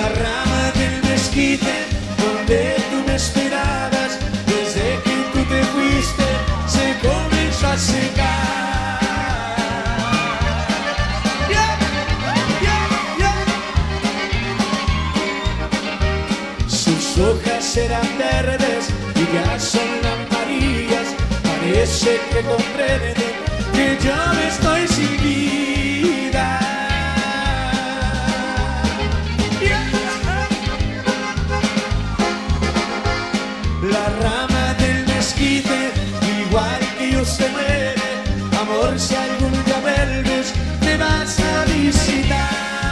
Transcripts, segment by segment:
La rama del mezquite donde tú me esperabas, desde que tú te fuiste se comenzó a secar. Yeah, yeah, yeah. Sus hojas eran verdes y ya son amarillas. Parece que comprende que yo estoy sin vida. La rama del mezquite, igual que yo, se muere. Amor, si algún día vuelves, me vas a visitar.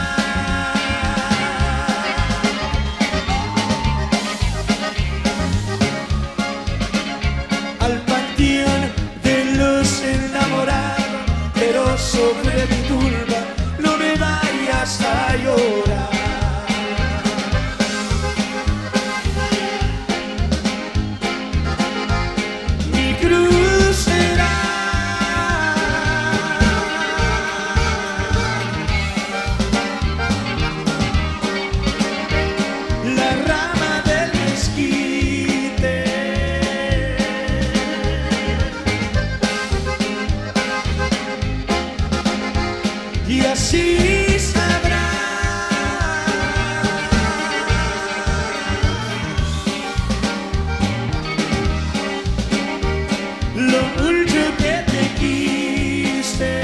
Al panteón de los enamorados, pero sobre mi tumba no me vayas a llorar. Y así sabrás lo mucho que te quise.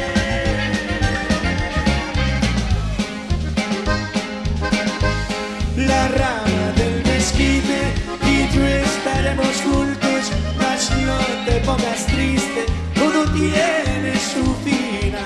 La rama del mezquite y yo estaremos juntos, mas no te pongas triste, todo tiene su final.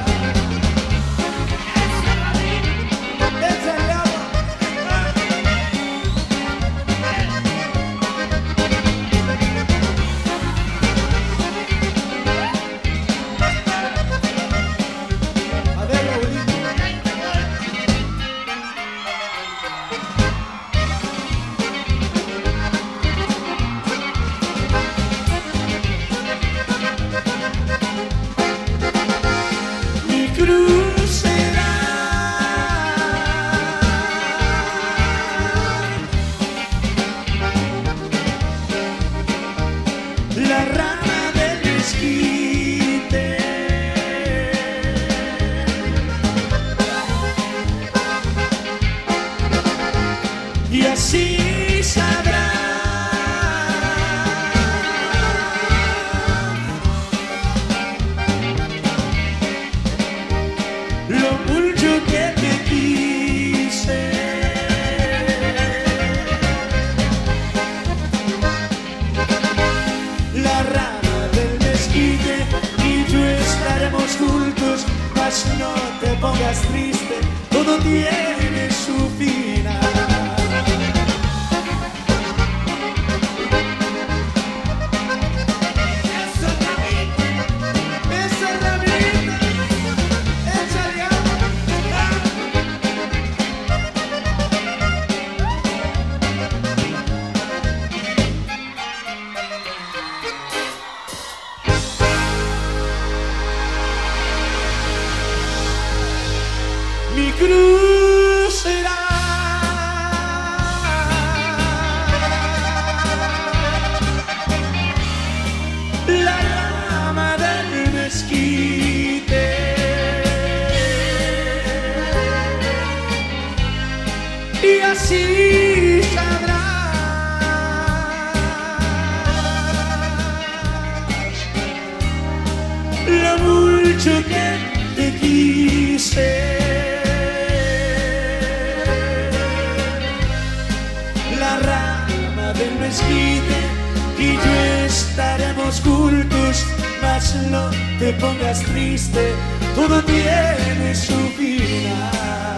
La rama del mezquite y así sabrás lo mucho que te quise. La rama del mezquite y yo estaremos juntos, mas no te pongas triste, todo tiene su final. Esa ramita, échale agua. Mi cruz será la rama del mezquite y así sabrás lo mucho que te quise. La rama del mezquite y yo estaremos juntos, mas no te pongas triste, todo tiene su final.